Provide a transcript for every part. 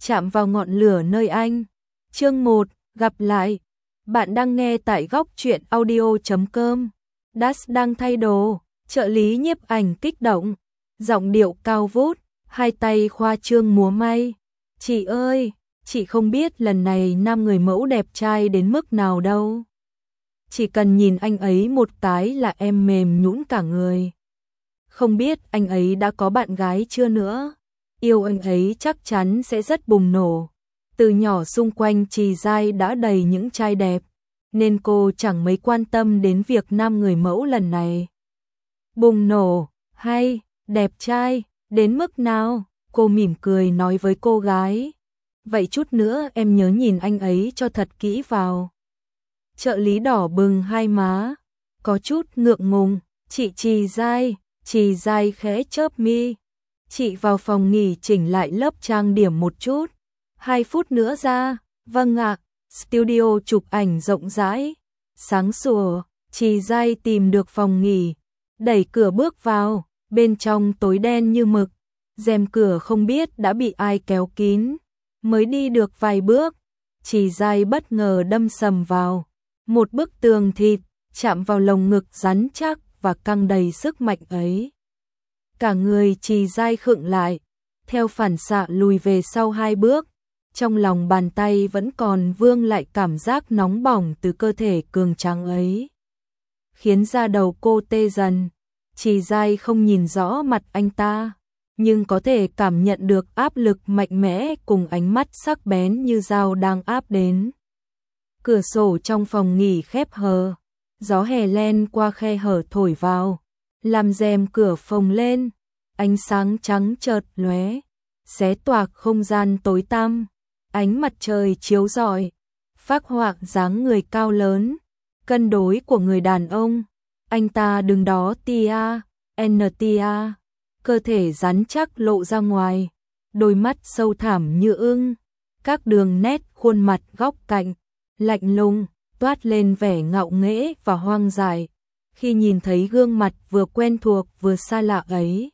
chạm vào ngọn lửa nơi anh. Chương 1, gặp lại. Bạn đang nghe tại góc truyện audio.com. Das đang thay đồ, trợ lý nhiếp ảnh kích động, giọng điệu cao vút, hai tay khoa trương múa may. Chị ơi, chị không biết lần này nam người mẫu đẹp trai đến mức nào đâu. Chỉ cần nhìn anh ấy một cái là em mềm nhũn cả người. Không biết anh ấy đã có bạn gái chưa nữa. Yêu anh ấy chắc chắn sẽ rất bùng nổ. Từ nhỏ xung quanh Trì Giai đã đầy những trai đẹp, nên cô chẳng mấy quan tâm đến việc nam người mẫu lần này. Bùng nổ, hay, đẹp trai, đến mức nào? Cô mỉm cười nói với cô gái. Vậy chút nữa em nhớ nhìn anh ấy cho thật kỹ vào. Trợ lý đỏ bừng hai má, có chút ngượng ngùng. Chị Trì Giai khẽ chớp mi. Chị vào phòng nghỉ chỉnh lại lớp trang điểm một chút. 2 phút nữa ra. Vâng ạ. Studio chụp ảnh rộng rãi. Sáng sủa, Trì Giai tìm được phòng nghỉ, đẩy cửa bước vào, bên trong tối đen như mực, rèm cửa không biết đã bị ai kéo kín. Mới đi được vài bước, Trì Giai bất ngờ đâm sầm vào một bức tường thịt, chạm vào lồng ngực rắn chắc và căng đầy sức mạnh ấy. Cả người Trì Giai khựng lại, theo phản xạ lùi về sau 2 bước. Trong lòng bàn tay vẫn còn vương lại cảm giác nóng bỏng từ cơ thể cường tráng ấy, khiến da đầu cô tê dần. Trì Giai không nhìn rõ mặt anh ta, nhưng có thể cảm nhận được áp lực mạnh mẽ cùng ánh mắt sắc bén như dao đang áp đến. Cửa sổ trong phòng nghỉ khép hờ, gió hè len qua khe hở thổi vào, làm rèm cửa phồng lên, ánh sáng trắng chợt lóe, xé toạc không gian tối tăm. Ánh mặt trời chiếu rọi, phác họa dáng người cao lớn, cân đối của người đàn ông. Anh ta đứng đó cơ thể rắn chắc lộ ra ngoài, đôi mắt sâu thẳm như ưng, các đường nét khuôn mặt góc cạnh, lạnh lùng, toát lên vẻ ngạo nghễ và hoang dại. Khi nhìn thấy gương mặt vừa quen thuộc vừa xa lạ ấy,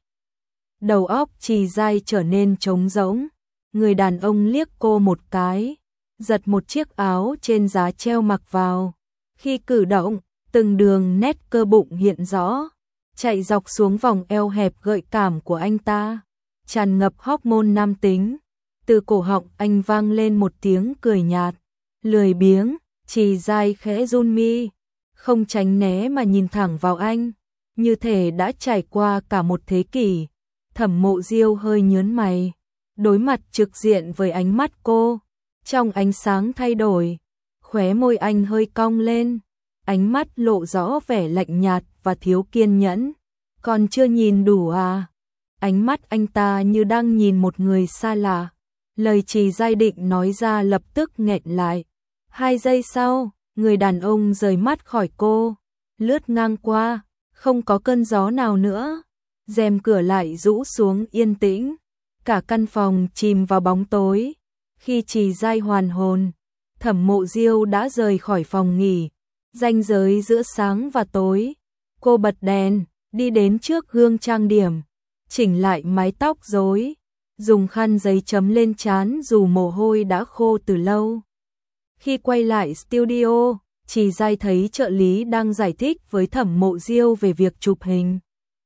đầu óc Trì Giai trở nên trống rỗng. Người đàn ông liếc cô một cái, giật một chiếc áo trên giá treo mặc vào. Khi cử động, từng đường nét cơ bụng hiện rõ, chạy dọc xuống vòng eo hẹp gợi cảm của anh ta, tràn ngập hormone nam tính. Từ cổ họng anh vang lên một tiếng cười nhạt, lười biếng. Trì Giai khẽ run mi, không tránh né mà nhìn thẳng vào anh, như thể đã trải qua cả một thế kỷ. Thẩm Mộ Diêu hơi nhướng mày, đối mặt trực diện với ánh mắt cô. Trong ánh sáng thay đổi, khóe môi anh hơi cong lên, ánh mắt lộ rõ vẻ lạnh nhạt và thiếu kiên nhẫn. Còn chưa nhìn đủ à? Ánh mắt anh ta như đang nhìn một người xa lạ. Lời Trì Giai định nói ra lập tức nghẹn lại. 2 giây sau, người đàn ông rời mắt khỏi cô, lướt ngang qua, không có cơn gió nào nữa. Rèm cửa lại rũ xuống yên tĩnh, cả căn phòng chìm vào bóng tối. Khi Trì Giai hoàn hồn, Thẩm Mộ Diêu đã rời khỏi phòng nghỉ, ranh giới giữa sáng và tối. Cô bật đèn, đi đến trước gương trang điểm, chỉnh lại mái tóc rối, dùng khăn giấy chấm lên trán dù mồ hôi đã khô từ lâu. Khi quay lại studio, Trì Giai thấy trợ lý đang giải thích với Thẩm Mộ Diêu về việc chụp hình.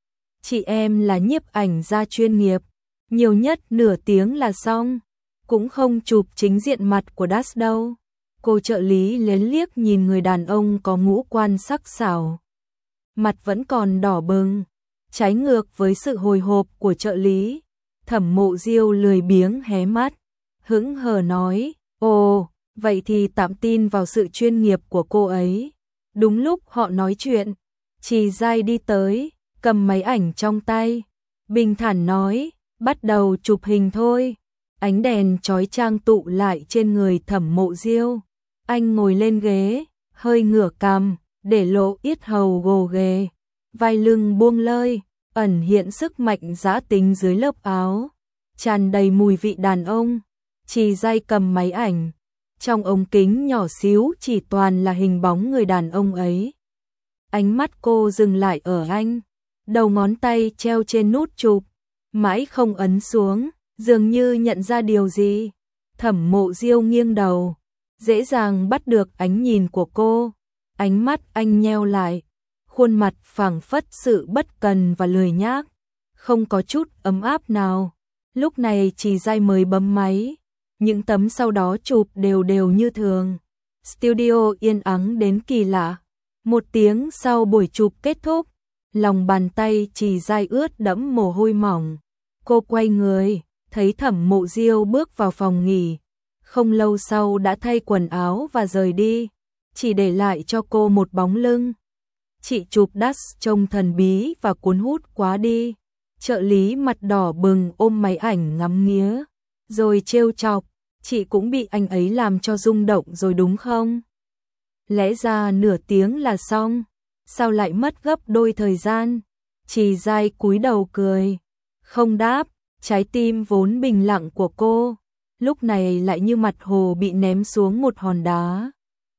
Chị em là nhiếp ảnh gia chuyên nghiệp, nhiều nhất nửa tiếng là xong, cũng không chụp chính diện mặt của Das đâu. Cô trợ lý lén liếc nhìn người đàn ông có ngũ quan sắc sảo, mặt vẫn còn đỏ bừng, trái ngược với sự hồi hộp của trợ lý. Thẩm Mộ Diêu lười biếng hé mắt, hững hờ nói, ồ, vậy thì tạm tin vào sự chuyên nghiệp của cô ấy. Đúng lúc họ nói chuyện, Trì Giai đi tới, cầm máy ảnh trong tay, bình thản nói, bắt đầu chụp hình thôi. Ánh đèn chói chang tụ lại trên người Thẩm Mộ Diêu. Anh ngồi lên ghế, hơi ngửa cằm, để lộ yết hầu gồ ghề, vai lưng buông lơi, ẩn hiện sức mạnh dã tính dưới lớp áo, tràn đầy mùi vị đàn ông. Trì Giai cầm máy ảnh, trong ống kính nhỏ xíu chỉ toàn là hình bóng người đàn ông ấy. Ánh mắt cô dừng lại ở anh, đầu ngón tay treo trên nút chụp, mãi không ấn xuống, dường như nhận ra điều gì. Thẩm Mộ Diêu nghiêng đầu, dễ dàng bắt được ánh nhìn của cô, ánh mắt anh nheo lại, khuôn mặt phảng phất sự bất cần và lười nhác, không có chút ấm áp nào. Lúc này Trì Giai mới bấm máy, những tấm sau đó chụp đều đều như thường. Studio yên ắng đến kỳ lạ. 1 tiếng sau buổi chụp kết thúc, lòng bàn tay Trì Giai ướt đẫm mồ hôi mỏng. Cô quay người, thấy Thẩm Mộ Diêu bước vào phòng nghỉ, không lâu sau đã thay quần áo và rời đi, chỉ để lại cho cô một bóng lưng. Chị chụp đắt trông thần bí và cuốn hút quá đi. Trợ lý mặt đỏ bừng ôm máy ảnh ngắm nghía, rồi trêu chọc, chị cũng bị anh ấy làm cho rung động rồi đúng không? Lẽ ra nửa tiếng là xong, sao lại mất gấp đôi thời gian? Trì Giai cúi đầu cười, không đáp, trái tim vốn bình lặng của cô, lúc này lại như mặt hồ bị ném xuống một hòn đá,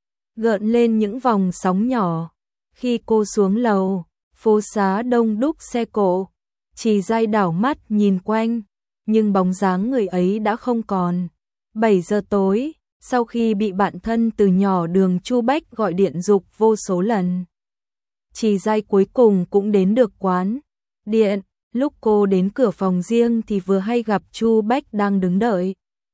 gợn lên những vòng sóng nhỏ. Khi cô xuống lầu, phố xá đông đúc xe cộ, Trì Giai đảo mắt nhìn quanh, nhưng bóng dáng người ấy đã không còn. 7 giờ tối, sau khi bị bạn thân từ nhỏ Đường Chu Bách gọi điện giục vô số lần, Trì Giai cuối cùng cũng đến được quán điện. Lúc cô đến cửa phòng riêng thì vừa hay gặp Chu Bách đang đứng đợi.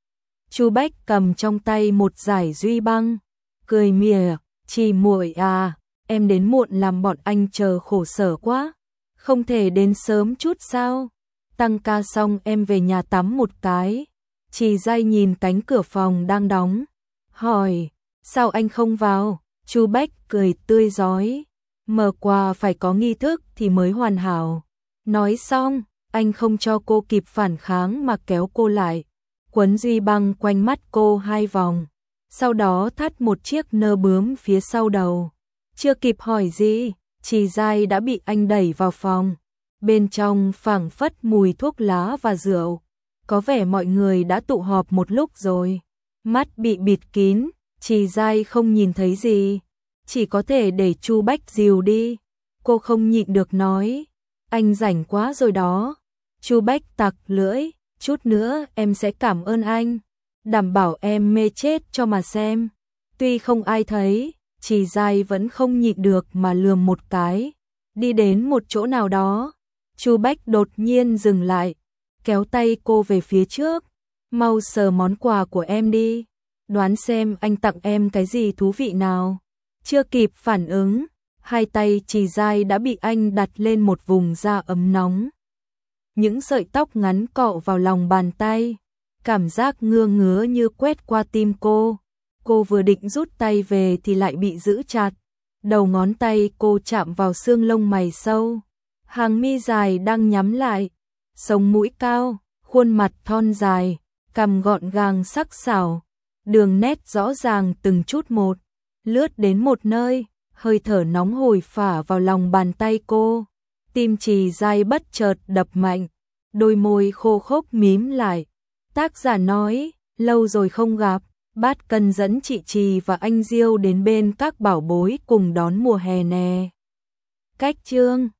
Chu Bách cầm trong tay một dải duy băng, cười mỉa, "Trì muội à, em đến muộn làm bọn anh chờ khổ sở quá, không thể đến sớm chút sao? Tăng ca xong em về nhà tắm một cái." Trì Giai nhìn cánh cửa phòng đang đóng, hỏi, "Sao anh không vào?" Chu Bách cười tươi rói, "Mở quà phải có nghi thức thì mới hoàn hảo." Nói xong, anh không cho cô kịp phản kháng mà kéo cô lại, quấn duy băng quanh mắt cô 2 vòng, sau đó thắt một chiếc nơ bướm phía sau đầu. Chưa kịp hỏi gì, Trì Giai đã bị anh đẩy vào phòng. Bên trong phảng phất mùi thuốc lá và rượu, có vẻ mọi người đã tụ họp một lúc rồi. Mắt bị bịt kín, Trì Giai không nhìn thấy gì, chỉ có thể để Chu Bách dìu đi. Cô không nhịn được nói, "Anh rảnh quá rồi đó." Chu Bách tặc lưỡi, "Chút nữa em sẽ cảm ơn anh, đảm bảo em mê chết cho mà xem." Tuy không ai thấy, Trì Giai vẫn không nhịn được mà lườm một cái. Đi đến một chỗ nào đó, Chu Bách đột nhiên dừng lại, kéo tay cô về phía trước, "Mau sờ món quà của em đi, đoán xem anh tặng em cái gì thú vị nào." Chưa kịp phản ứng, 2 tay Trì Giai đã bị anh đặt lên một vùng da ấm nóng. Những sợi tóc ngắn cọ vào lòng bàn tay, cảm giác ngứa ngứa như quét qua tim cô. Cô vừa định rút tay về thì lại bị giữ chặt. Đầu ngón tay cô chạm vào xương lông mày sâu, hàng mi dài đang nhắm lại, sống mũi cao, khuôn mặt thon dài, cằm gọn gàng sắc sảo, đường nét rõ ràng từng chút một, lướt đến một nơi, hơi thở nóng hổi phả vào lòng bàn tay cô. Tim Trì Giai bất chợt đập mạnh, đôi môi khô khốc mím lại. Tác giả nói, lâu rồi không gặp, Bát Cân dẫn chị Trì và anh Diêu đến bên các bảo bối cùng đón mùa hè nè. Cách chương